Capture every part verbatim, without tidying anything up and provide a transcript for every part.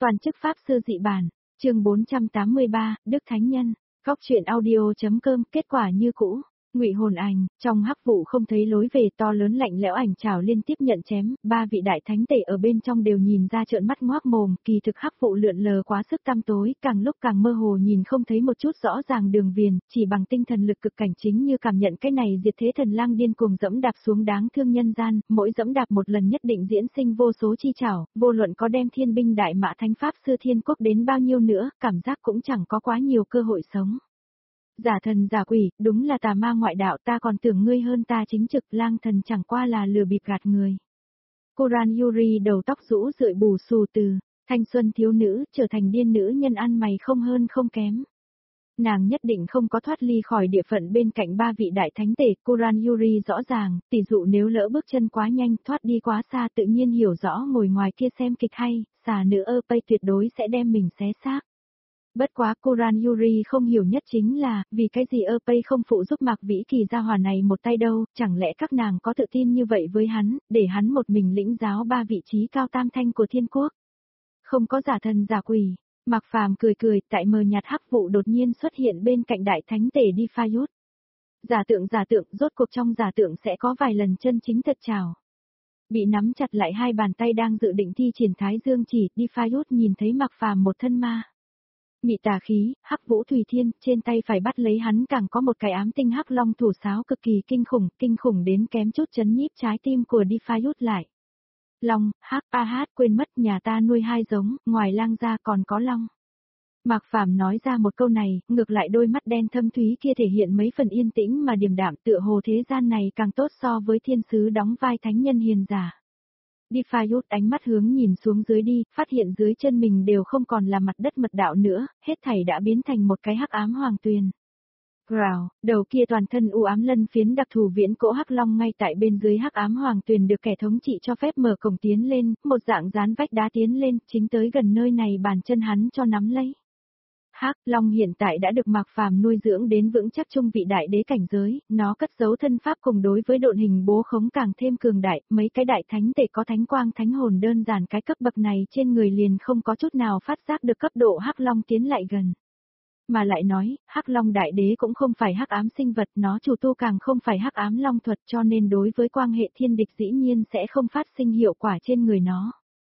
Toàn chức Pháp Sư dị bản, chương bốn trăm tám mươi ba, Đức Thánh Nhân, Góc truyện audio.com, kết quả như cũ. Ngụy Hồn Ảnh, trong hắc vụ không thấy lối về, to lớn lạnh lẽo ảnh trảo liên tiếp nhận chém, ba vị đại thánh tể ở bên trong đều nhìn ra trợn mắt ngoác mồm, kỳ thực hắc vụ lượn lờ quá sức tăm tối, càng lúc càng mơ hồ nhìn không thấy một chút rõ ràng đường viền, chỉ bằng tinh thần lực cực cảnh chính như cảm nhận cái này diệt thế thần lang điên cuồng dẫm đạp xuống đáng thương nhân gian, mỗi dẫm đạp một lần nhất định diễn sinh vô số chi trảo, vô luận có đem thiên binh đại mã thánh pháp sư thiên quốc đến bao nhiêu nữa, cảm giác cũng chẳng có quá nhiều cơ hội sống. Giả thần giả quỷ, đúng là tà ma ngoại đạo, ta còn tưởng ngươi hơn ta chính trực, lang thần chẳng qua là lừa bịp gạt người. Kuran Yuri đầu tóc rũ rượi bù xù từ thanh xuân thiếu nữ trở thành điên nữ nhân ăn mày không hơn không kém. Nàng nhất định không có thoát ly khỏi địa phận bên cạnh ba vị đại thánh tể. Kuran Yuri rõ ràng, tỷ dụ nếu lỡ bước chân quá nhanh, thoát đi quá xa, tự nhiên hiểu rõ ngồi ngoài kia xem kịch hay, xà nữ ơ pây tuyệt đối sẽ đem mình xé xác. Bất quá Kuran Yuri không hiểu nhất chính là, vì cái gì ơ pây không phụ giúp Mạc Vĩ Kỳ gia hỏa này một tay đâu, chẳng lẽ các nàng có tự tin như vậy với hắn, để hắn một mình lĩnh giáo ba vị trí cao tam thanh của thiên quốc. Không có giả thần giả quỷ, Mạc Phàm cười cười, tại mờ nhạt hắc vụ đột nhiên xuất hiện bên cạnh đại thánh tể Đi Pha Yút. Giả tượng giả tượng, rốt cuộc trong giả tượng sẽ có vài lần chân chính thật trào. Bị nắm chặt lại hai bàn tay đang dự định thi triển Thái Dương chỉ, Đi Pha Yút nhìn thấy Mạc Phàm một thân ma. Mị tà khí, hắc vũ thùy thiên, trên tay phải bắt lấy hắn càng có một cái ám tinh hắc long thủ sáo cực kỳ kinh khủng, kinh khủng đến kém chút chấn nhíp trái tim của Đi Pha Yút lại. Long, hắc, a hát, quên mất nhà ta nuôi hai giống, ngoài lang ra còn có long. Mạc Phàm nói ra một câu này, ngược lại đôi mắt đen thâm thúy kia thể hiện mấy phần yên tĩnh mà điềm đạm, tựa hồ thế gian này càng tốt so với thiên sứ đóng vai thánh nhân hiền giả. Đi Pha Yút ánh mắt hướng nhìn xuống dưới đi, phát hiện dưới chân mình đều không còn là mặt đất mật đạo nữa, hết thảy đã biến thành một cái hắc ám hoàng tuyền. Rào, đầu kia toàn thân u ám lân phiến đặc thù viễn cổ hắc long ngay tại bên dưới hắc ám hoàng tuyền được kẻ thống trị cho phép mở cổng tiến lên, một dạng dán vách đá tiến lên, chính tới gần nơi này bàn chân hắn cho nắm lấy. Hắc Long hiện tại đã được Mạc Phàm nuôi dưỡng đến vững chắc trung vị đại đế cảnh giới, nó cất giấu thân pháp cùng đối với độn hình bố khống càng thêm cường đại, mấy cái đại thánh tể có thánh quang thánh hồn đơn giản cái cấp bậc này trên người liền không có chút nào phát giác được cấp độ Hắc Long tiến lại gần. Mà lại nói, Hắc Long đại đế cũng không phải hắc ám sinh vật, nó chủ tu càng không phải hắc ám long thuật, cho nên đối với quang hệ thiên địch dĩ nhiên sẽ không phát sinh hiệu quả trên người nó.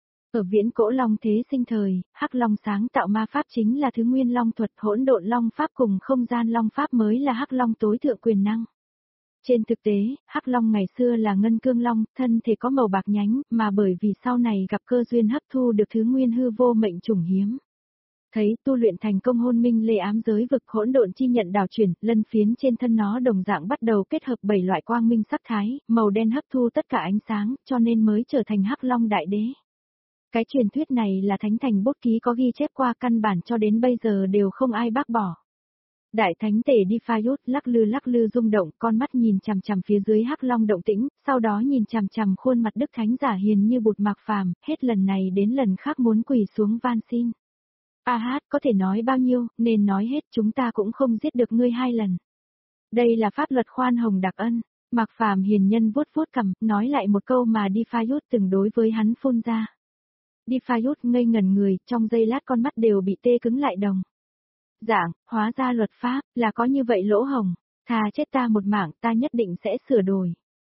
Ở viễn cổ long thế sinh thời, hắc long sáng tạo ma pháp chính là thứ nguyên long thuật, hỗn độn long pháp cùng không gian long pháp mới là hắc long tối thượng quyền năng. Trên thực tế, hắc long ngày xưa là ngân cương long, thân thể có màu bạc nhánh, mà bởi vì sau này gặp cơ duyên hấp thu được thứ nguyên hư vô mệnh chủng hiếm. Thấy tu luyện thành công hôn minh lê ám giới vực, hỗn độn chi nhận đảo chuyển, lân phiến trên thân nó đồng dạng bắt đầu kết hợp bảy loại quang minh sắc thái, màu đen hấp thu tất cả ánh sáng, cho nên mới trở thành hắc long đại đế. Cái truyền thuyết này là thánh thành bút ký có ghi chép qua, căn bản cho đến bây giờ đều không ai bác bỏ. Đại thánh tể Đi Pha Yút lắc lư lắc lư rung động, con mắt nhìn chằm chằm phía dưới hắc long động tĩnh, sau đó nhìn chằm chằm khuôn mặt đức thánh giả hiền như bụt Mạc Phàm, hết lần này đến lần khác muốn quỳ xuống van xin. A hát, có thể nói bao nhiêu, nên nói hết, chúng ta cũng không giết được ngươi hai lần. Đây là pháp luật khoan hồng đặc ân. Mạc Phàm hiền nhân vuốt vuốt cằm, nói lại một câu mà Đi Pha Yút từng đối với hắn phun ra. Đi Pha Yút ngây ngẩn người, trong giây lát con mắt đều bị tê cứng lại đồng. Dạng, hóa ra luật pháp, là có như vậy lỗ hồng, thà chết ta một mạng, ta nhất định sẽ sửa đổi.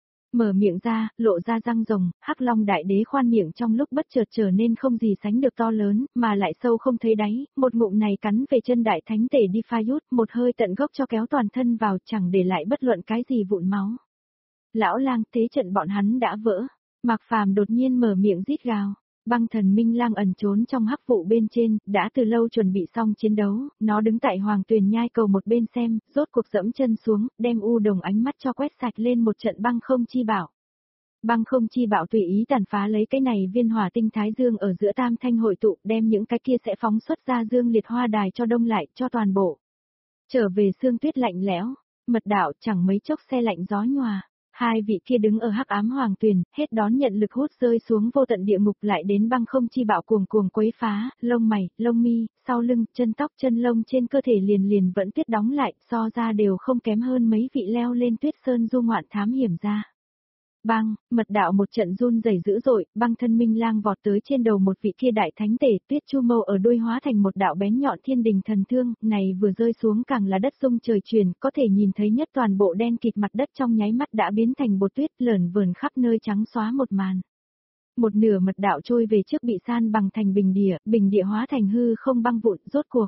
Mở miệng ra, lộ ra răng rồng, hắc long đại đế khoan miệng trong lúc bất chợt trở nên không gì sánh được to lớn, mà lại sâu không thấy đáy, một ngụm này cắn về chân đại thánh tể Đi Pha Yút, một hơi tận gốc cho kéo toàn thân vào, chẳng để lại bất luận cái gì vụn máu. Lão lang, thế trận bọn hắn đã vỡ. Mạc Phàm đột nhiên mở miệng rít gào. Băng thần Minh Lang ẩn trốn trong hắc vụ bên trên, đã từ lâu chuẩn bị xong chiến đấu, nó đứng tại hoàng tuyền nhai cầu một bên xem, rốt cuộc dẫm chân xuống, đem u đồng ánh mắt cho quét sạch lên một trận băng không chi bạo. Băng không chi bạo tùy ý tàn phá lấy cái này viên hỏa tinh thái dương ở giữa tam thanh hội tụ, đem những cái kia sẽ phóng xuất ra dương liệt hoa đài cho đông lại, cho toàn bộ. Trở về sương tuyết lạnh lẽo, mật đạo chẳng mấy chốc xe lạnh gió nhòa. Hai vị kia đứng ở hắc ám hoàng tuyền, hết đón nhận lực hút rơi xuống vô tận địa ngục, lại đến băng không chi bạo cuồng cuồng quấy phá, lông mày, lông mi, sau lưng, chân tóc chân lông trên cơ thể liền liền vẫn tiết đóng lại, so ra đều không kém hơn mấy vị leo lên tuyết sơn du ngoạn thám hiểm ra. Bang, mật đạo một trận run rẩy dữ dội, băng thân minh lang vọt tới trên đầu một vị kia đại thánh tể, tuyết chu mâu ở đuôi hóa thành một đạo bén nhọn thiên đình thần thương, này vừa rơi xuống càng là đất rung trời chuyển, có thể nhìn thấy nhất toàn bộ đen kịt mặt đất trong nháy mắt đã biến thành bột tuyết lởn vởn khắp nơi trắng xóa một màn. Một nửa mật đạo trôi về trước bị san bằng thành bình địa, bình địa hóa thành hư không băng vụn, rốt cuộc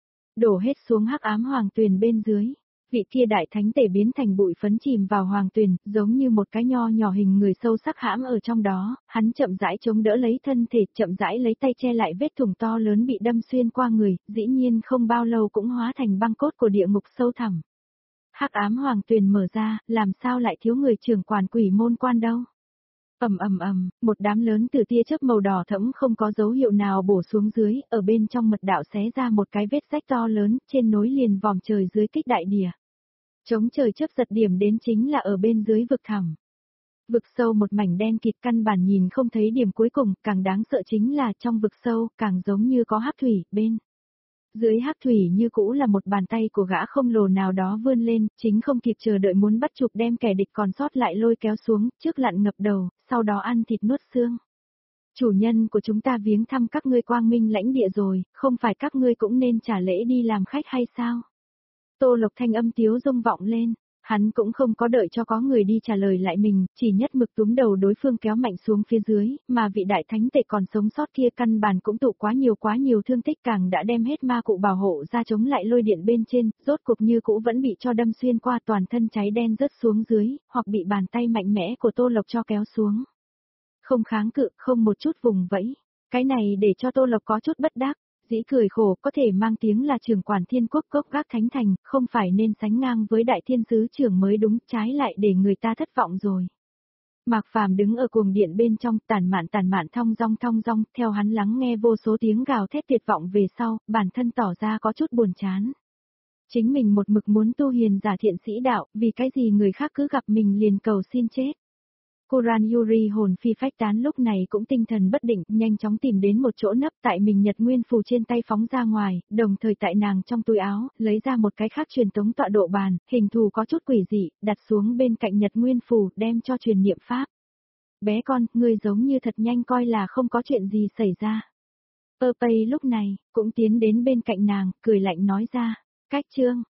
đổ hết xuống hắc ám hoàng tuyền bên dưới. Vị kia đại thánh tể biến thành bụi phấn chìm vào hoàng tuyền, giống như một cái nho nhỏ hình người sâu sắc hãm ở trong đó, hắn chậm rãi chống đỡ lấy thân thể, chậm rãi lấy tay che lại vết thủng to lớn bị đâm xuyên qua người, dĩ nhiên không bao lâu cũng hóa thành băng cốt của địa ngục sâu thẳm. Hắc ám hoàng tuyền mở ra, làm sao lại thiếu người trưởng quản quỷ môn quan đâu? Ầm ầm ầm, một đám lớn từ tia chớp màu đỏ thẫm không có dấu hiệu nào bổ xuống dưới, ở bên trong mật đạo xé ra một cái vết rách to lớn, trên nối liền vòm trời dưới kích đại địa. Chống trời chớp giật điểm đến chính là ở bên dưới vực thẳm. Vực sâu một mảnh đen kịt căn bản nhìn không thấy điểm cuối cùng, càng đáng sợ chính là trong vực sâu, càng giống như có hắc thủy, bên dưới hắc thủy như cũ là một bàn tay của gã không lồ nào đó vươn lên, chính không kịp chờ đợi muốn bắt chụp đem kẻ địch còn sót lại lôi kéo xuống, trước lặn ngập đầu, sau đó ăn thịt nuốt xương. Chủ nhân của chúng ta viếng thăm các ngươi quang minh lãnh địa rồi, không phải các ngươi cũng nên trả lễ đi làm khách hay sao? Tô Lộc thanh âm tiếu rung vọng lên, hắn cũng không có đợi cho có người đi trả lời lại mình, chỉ nhất mực túm đầu đối phương kéo mạnh xuống phía dưới, mà vị đại thánh tệ còn sống sót kia căn bản cũng tụ quá nhiều quá nhiều thương tích càng đã đem hết ma cụ bảo hộ ra chống lại lôi điện bên trên, rốt cục như cũ vẫn bị cho đâm xuyên qua toàn thân cháy đen rớt xuống dưới, hoặc bị bàn tay mạnh mẽ của Tô Lộc cho kéo xuống. Không kháng cự, không một chút vùng vẫy, cái này để cho Tô Lộc có chút bất đắc. Dĩ cười khổ có thể mang tiếng là trưởng quản thiên quốc cốc gác thánh thành, không phải nên sánh ngang với đại thiên sứ trưởng mới đúng, trái lại để người ta thất vọng rồi. Mạc Phàm đứng ở cuồng điện bên trong, tàn mạn tàn mạn thong dong thong dong, theo hắn lắng nghe vô số tiếng gào thét tuyệt vọng về sau, bản thân tỏ ra có chút buồn chán. Chính mình một mực muốn tu hiền giả thiện sĩ đạo, vì cái gì người khác cứ gặp mình liền cầu xin chết. Kuran Yuri hồn phi phách tán lúc này cũng tinh thần bất định, nhanh chóng tìm đến một chỗ nấp tại mình nhật nguyên phù trên tay phóng ra ngoài, đồng thời tại nàng trong túi áo, lấy ra một cái khác truyền tống tọa độ bàn, hình thù có chút quỷ dị, đặt xuống bên cạnh nhật nguyên phù, đem cho truyền niệm pháp. Bé con, ngươi giống như thật nhanh coi là không có chuyện gì xảy ra. Ơ Pây lúc này, cũng tiến đến bên cạnh nàng, cười lạnh nói ra, cách chương.